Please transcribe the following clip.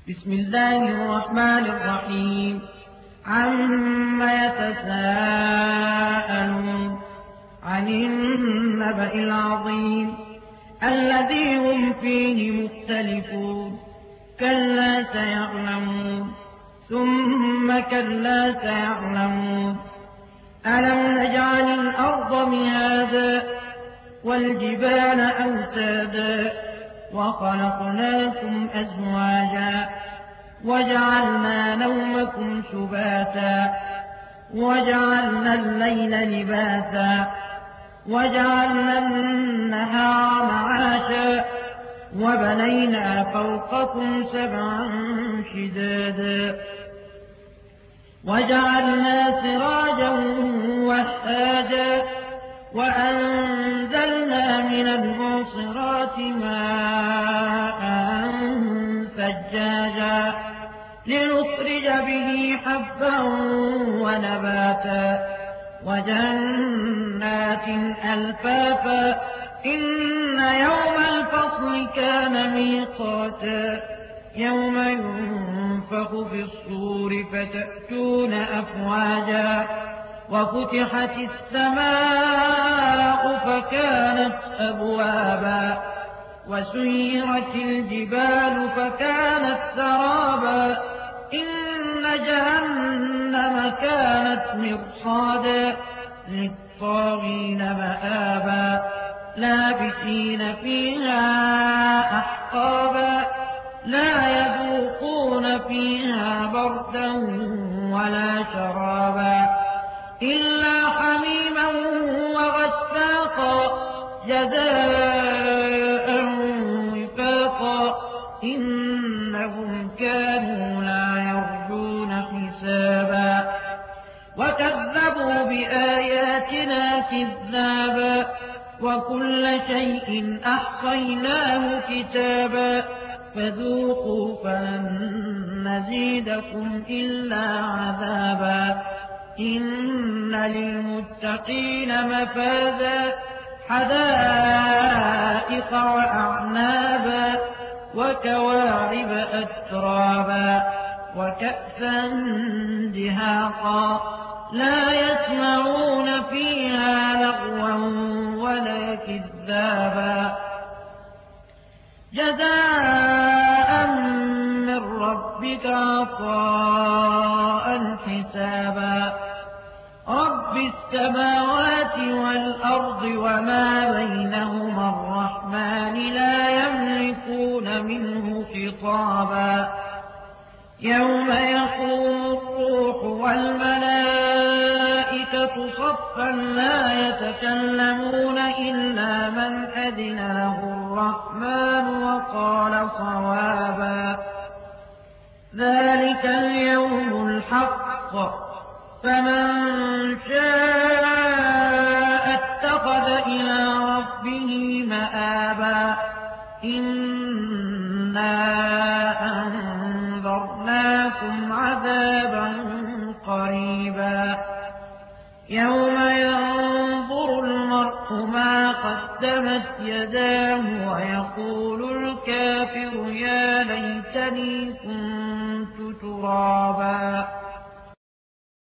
بسم الله الرحمن الرحيم. عما يتساءلون عن النبأ العظيم الذي هم فيه مختلفون كلا سيعلمون ثم كلا سيعلمون ألم نجعل الأرض مهادا والجبال أوتادا وخلقناكم أزواجا وجعلنا نومكم سباتا وجعلنا الليل لباسا وجعلنا النهار معاشا وبنينا فوقكم سبعا شدادا وجعلنا سراجا وهاجا وأنزلنا من المعصرات ماء ثجاجا لنخرج به حبا ونباتا وجنات ألفافا إن يوم الفصل كان ميقاتا يوم ينفخ في الصور فتأتون أفواجا وفتحت السماء فكانت أبوابا وسيرت الجبال فكانت سرابا إن جهنم كانت مرصادا للطاغين مآبا لابثين فيها أحقابا لا يذوقون فيها بردا ولا شرابا إلا حميما وغساقا جزاء وفاقا إنهم كانوا لا يرجون حسابا وكذبوا بآياتنا كذابا وكل شيء أحصيناه كتابا فذوقوا فلن نزيدكم إلا عذابا إن للمتقين مفازا حدائق وأعنابا وكواعب أترابا وكأسا دهاقا لا يسمعون فيها لغوا ولا كذابا جزاء من ربك عطاء حسابا رب السماوات والأرض وما بينهما الرحمن لا يملكون منه خطابا يوم يقوم الروح والملائكة صفا لا يتكلمون إلا من أذن له الرحمن وقال صوابا ذلك اليوم الحق فمن شاء اتخذ إلى ربه مآبا إنا أنذرناكم عذابا قريبا يوم ينظر المرء ما قدمت يداه ويقول الكافر يا ليتني كنت ترابا